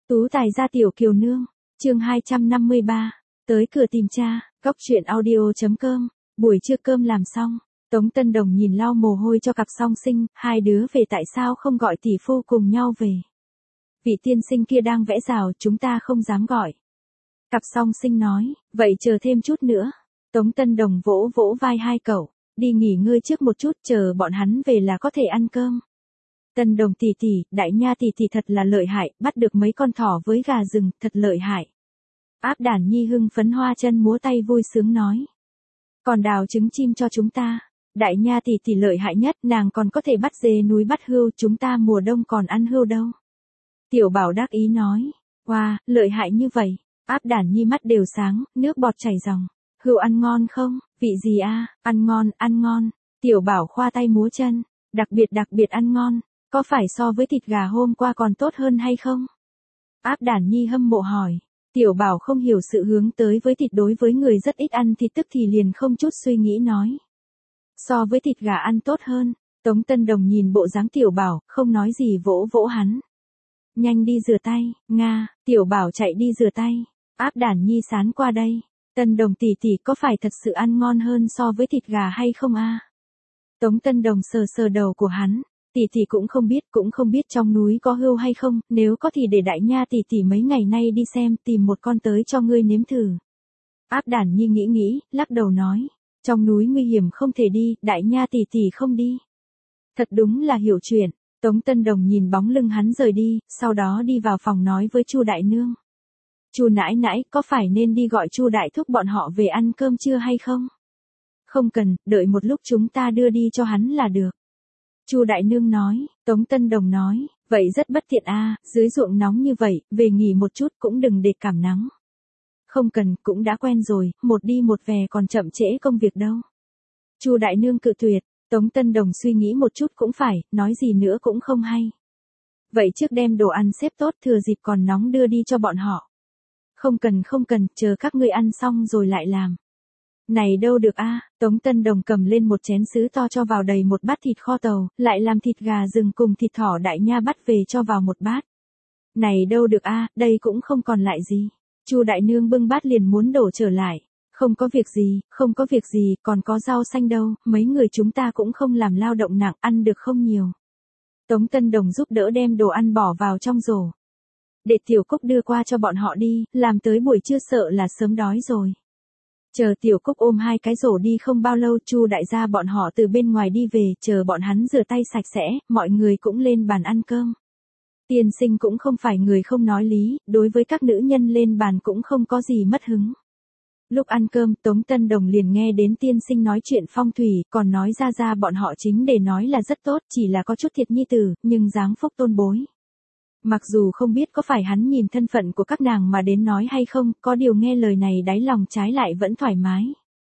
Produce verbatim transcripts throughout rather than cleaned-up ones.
Tú tài gia tiểu kiều nương, chương hai trăm năm mươi ba, tới cửa tìm cha, góc truyện audio.com, buổi trưa cơm làm xong, Tống Tân Đồng nhìn lau mồ hôi cho cặp song sinh, hai đứa về tại sao không gọi tỷ phu cùng nhau về. Vị tiên sinh kia đang vẽ rào, chúng ta không dám gọi. Cặp song sinh nói, vậy chờ thêm chút nữa. Tống Tân Đồng vỗ vỗ vai hai cậu, đi nghỉ ngơi trước một chút, chờ bọn hắn về là có thể ăn cơm. Tân Đồng tỷ tỷ, đại nha tỷ tỷ thật là lợi hại, bắt được mấy con thỏ với gà rừng, thật lợi hại. Áp Đản Nhi hưng phấn hoa chân múa tay vui sướng nói. Còn đào trứng chim cho chúng ta, đại nha tỷ tỷ lợi hại nhất, nàng còn có thể bắt dê núi bắt hươu, chúng ta mùa đông còn ăn hươu đâu. Tiểu Bảo đắc ý nói, wow, lợi hại như vậy. Áp Đản Nhi mắt đều sáng, nước bọt chảy ròng. Hươu ăn ngon không, vị gì a? Ăn ngon, ăn ngon. Tiểu Bảo khoa tay múa chân, đặc biệt đặc biệt ăn ngon. Có phải so với thịt gà hôm qua còn tốt hơn hay không? Áp Đản Nhi hâm mộ hỏi. Tiểu Bảo không hiểu sự hướng tới với thịt, đối với người rất ít ăn thịt tức thì liền không chút suy nghĩ nói. So với thịt gà ăn tốt hơn. Tống Tân Đồng nhìn bộ dáng Tiểu Bảo, không nói gì vỗ vỗ hắn. Nhanh đi rửa tay, Nga. Tiểu Bảo chạy đi rửa tay. Áp Đản Nhi sán qua đây. Tân Đồng tỷ tỷ có phải thật sự ăn ngon hơn so với thịt gà hay không a? Tống Tân Đồng sờ sờ đầu của hắn. Tỷ tỷ cũng không biết, cũng không biết trong núi có hươu hay không, nếu có thì để đại nha tỷ tỷ mấy ngày nay đi xem, tìm một con tới cho ngươi nếm thử. Áp Đản Nhi nghĩ nghĩ, lắc đầu nói, trong núi nguy hiểm không thể đi, đại nha tỷ tỷ không đi. Thật đúng là hiểu chuyện. Tống Tân Đồng nhìn bóng lưng hắn rời đi, sau đó đi vào phòng nói với Chu đại nương. Chu nãi nãi, có phải nên đi gọi Chu đại thúc bọn họ về ăn cơm trưa hay không? Không cần, đợi một lúc chúng ta đưa đi cho hắn là được. Chu đại nương nói. Tống Tân Đồng nói, vậy rất bất tiện a, dưới ruộng nóng như vậy, về nghỉ một chút cũng đừng để cảm nắng. Không cần, cũng đã quen rồi, một đi một về còn chậm trễ công việc đâu. Chu đại nương cự tuyệt. Tống Tân Đồng suy nghĩ một chút cũng phải, nói gì nữa cũng không hay. Vậy trước đem đồ ăn xếp tốt, thừa dịp còn nóng đưa đi cho bọn họ. Không cần không cần, chờ các ngươi ăn xong rồi lại làm. Này đâu được a. Tống Tân Đồng cầm lên một chén sứ to cho vào đầy một bát thịt kho tàu, lại làm thịt gà rừng cùng thịt thỏ đại nha bắt về cho vào một bát. Này đâu được a, đây cũng không còn lại gì. Chu đại nương bưng bát liền muốn đổ trở lại. Không có việc gì, không có việc gì, còn có rau xanh đâu, mấy người chúng ta cũng không làm lao động nặng, ăn được không nhiều. Tống Tân Đồng giúp đỡ đem đồ ăn bỏ vào trong rổ. Để Tiểu Cúc đưa qua cho bọn họ đi, làm tới buổi trưa sợ là sớm đói rồi. Chờ Tiểu Cúc ôm hai cái rổ đi không bao lâu, Chu đại gia bọn họ từ bên ngoài đi về, chờ bọn hắn rửa tay sạch sẽ, mọi người cũng lên bàn ăn cơm. Tiên sinh cũng không phải người không nói lý, đối với các nữ nhân lên bàn cũng không có gì mất hứng. Lúc ăn cơm, Tống Tân Đồng liền nghe đến tiên sinh nói chuyện phong thủy, còn nói ra ra bọn họ chính để nói là rất tốt, chỉ là có chút thiệt nhi tử, nhưng dáng phúc tôn bối. Mặc dù không biết có phải hắn nhìn thân phận của các nàng mà đến nói hay không, có điều nghe lời này đáy lòng trái lại vẫn thoải mái.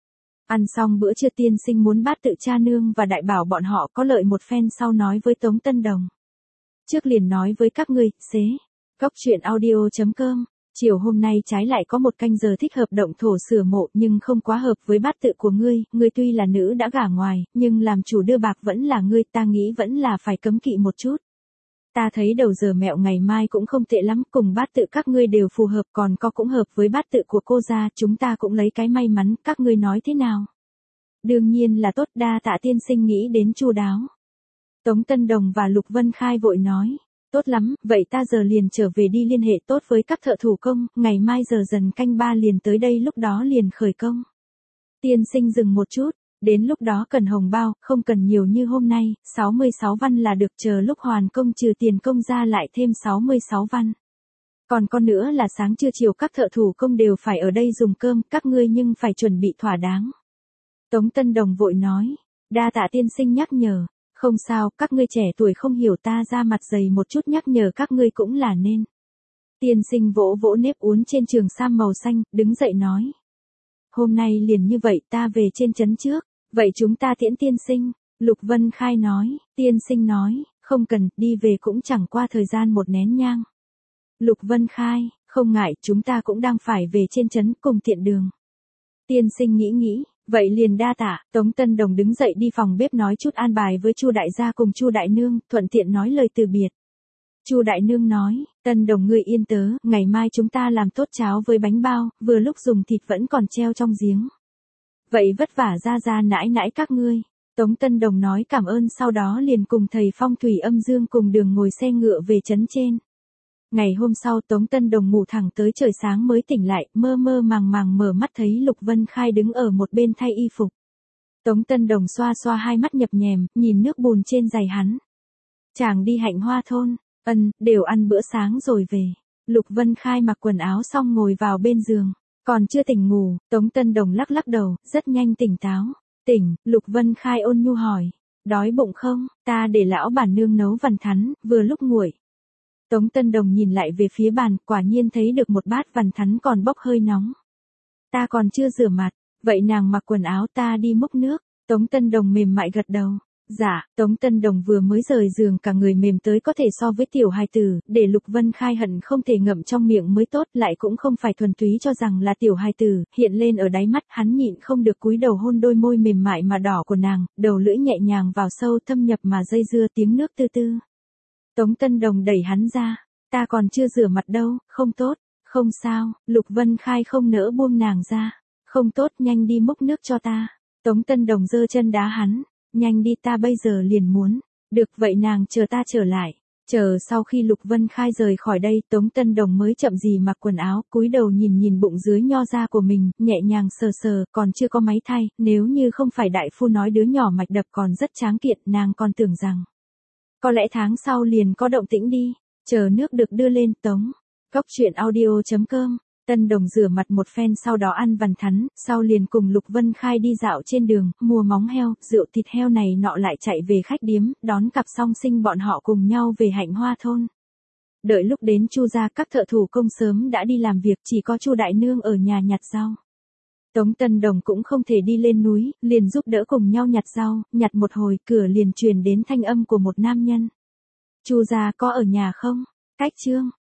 Ăn xong bữa trưa, tiên sinh muốn bát tự cha nương và đại bảo bọn họ có lợi một phen, sau nói với Tống Tân Đồng. Trước liền nói với các ngươi, xế. Góc truyện audio.com. Chiều hôm nay trái lại có một canh giờ thích hợp động thổ sửa mộ, nhưng không quá hợp với bát tự của ngươi, ngươi tuy là nữ đã gả ngoài, nhưng làm chủ đưa bạc vẫn là ngươi, ta nghĩ vẫn là phải cấm kỵ một chút. Ta thấy đầu giờ mẹo ngày mai cũng không tệ lắm, cùng bát tự các ngươi đều phù hợp, còn có cũng hợp với bát tự của cô gia, chúng ta cũng lấy cái may mắn, các ngươi nói thế nào? Đương nhiên là tốt, đa tạ tiên sinh nghĩ đến chu đáo. Tống Tân Đồng và Lục Vân Khai vội nói. Tốt lắm, vậy ta giờ liền trở về đi liên hệ tốt với các thợ thủ công, ngày mai giờ dần canh ba liền tới đây, lúc đó liền khởi công. Tiên sinh dừng một chút, đến lúc đó cần hồng bao, không cần nhiều như hôm nay, sáu mươi sáu văn là được, chờ lúc hoàn công trừ tiền công ra lại thêm sáu mươi sáu văn. Còn con nữa là sáng trưa chiều các thợ thủ công đều phải ở đây dùng cơm, các ngươi nhưng phải chuẩn bị thỏa đáng. Tống Tân Đồng vội nói, đa tạ tiên sinh nhắc nhở. Không sao, các ngươi trẻ tuổi không hiểu, ta ra mặt dày một chút nhắc nhở các ngươi cũng là nên. Tiên sinh vỗ vỗ nếp uốn trên trường sam màu xanh, đứng dậy nói. Hôm nay liền như vậy, ta về trên trấn trước, vậy chúng ta tiễn tiên sinh. Lục Vân Khai nói. Tiên sinh nói, không cần, đi về cũng chẳng qua thời gian một nén nhang. Lục Vân Khai, không ngại, chúng ta cũng đang phải về trên trấn, cùng tiện đường. Tiên sinh nghĩ nghĩ. Vậy liền đa tạ. Tống Tân Đồng đứng dậy đi phòng bếp nói chút an bài với Chu đại gia cùng Chu đại nương, thuận tiện nói lời từ biệt. Chu đại nương nói, Tân Đồng ngươi yên tớ, ngày mai chúng ta làm tốt cháo với bánh bao, vừa lúc dùng thịt vẫn còn treo trong giếng. Vậy vất vả ra ra nãi nãi các ngươi. Tống Tân Đồng nói cảm ơn sau đó liền cùng thầy phong thủy âm dương cùng đường ngồi xe ngựa về trấn trên. Ngày hôm sau Tống Tân Đồng ngủ thẳng tới trời sáng mới tỉnh lại, mơ mơ màng màng mở mắt thấy Lục Vân Khai đứng ở một bên thay y phục. Tống Tân Đồng xoa xoa hai mắt nhập nhèm, nhìn nước bùn trên giày hắn. Chàng đi Hạnh Hoa thôn, ân, đều ăn bữa sáng rồi về. Lục Vân Khai mặc quần áo xong ngồi vào bên giường, còn chưa tỉnh ngủ, Tống Tân Đồng lắc lắc đầu, rất nhanh tỉnh táo. Tỉnh, Lục Vân Khai ôn nhu hỏi, đói bụng không, ta để lão bản nương nấu vằn thắn, vừa lúc nguội. Tống Tân Đồng nhìn lại về phía bàn, quả nhiên thấy được một bát vằn thắn còn bốc hơi nóng. Ta còn chưa rửa mặt, vậy nàng mặc quần áo ta đi múc nước. Tống Tân Đồng mềm mại gật đầu. Dạ, Tống Tân Đồng vừa mới rời giường cả người mềm tới có thể so với tiểu hài tử, để Lục Vân Khai hận không thể ngậm trong miệng mới tốt, lại cũng không phải thuần túy cho rằng là tiểu hài tử, hiện lên ở đáy mắt, hắn nhịn không được cúi đầu hôn đôi môi mềm mại mà đỏ của nàng, đầu lưỡi nhẹ nhàng vào sâu thâm nhập mà dây dưa tiếng nước tư tư. Tống Tân Đồng đẩy hắn ra, ta còn chưa rửa mặt đâu, không tốt, không sao, Lục Vân Khai không nỡ buông nàng ra, không tốt, nhanh đi múc nước cho ta. Tống Tân Đồng giơ chân đá hắn. Nhanh đi, ta bây giờ liền muốn. Được vậy nàng chờ ta trở lại. Chờ sau khi Lục Vân Khai rời khỏi đây, Tống Tân Đồng mới chậm gì mặc quần áo, cúi đầu nhìn nhìn bụng dưới nho ra của mình, nhẹ nhàng sờ sờ, còn chưa có máy thay, nếu như không phải đại phu nói đứa nhỏ mạch đập còn rất tráng kiện, nàng còn tưởng rằng có lẽ tháng sau liền có động tĩnh đi. Chờ nước được đưa lên, Tống Cốc Truyện Audio chấm com. Tân Đồng rửa mặt một phen sau đó ăn vằn thắn, sau liền cùng Lục Vân Khai đi dạo trên đường, mua móng heo, rượu thịt heo này nọ lại chạy về khách điếm, đón cặp song sinh bọn họ cùng nhau về Hạnh Hoa thôn. Đợi lúc đến Chu gia các thợ thủ công sớm đã đi làm việc, chỉ có Chu đại nương ở nhà nhặt rau. Tống Tân Đồng cũng không thể đi lên núi, liền giúp đỡ cùng nhau nhặt rau, nhặt một hồi, cửa liền truyền đến thanh âm của một nam nhân. Chu gia có ở nhà không? Cách Trương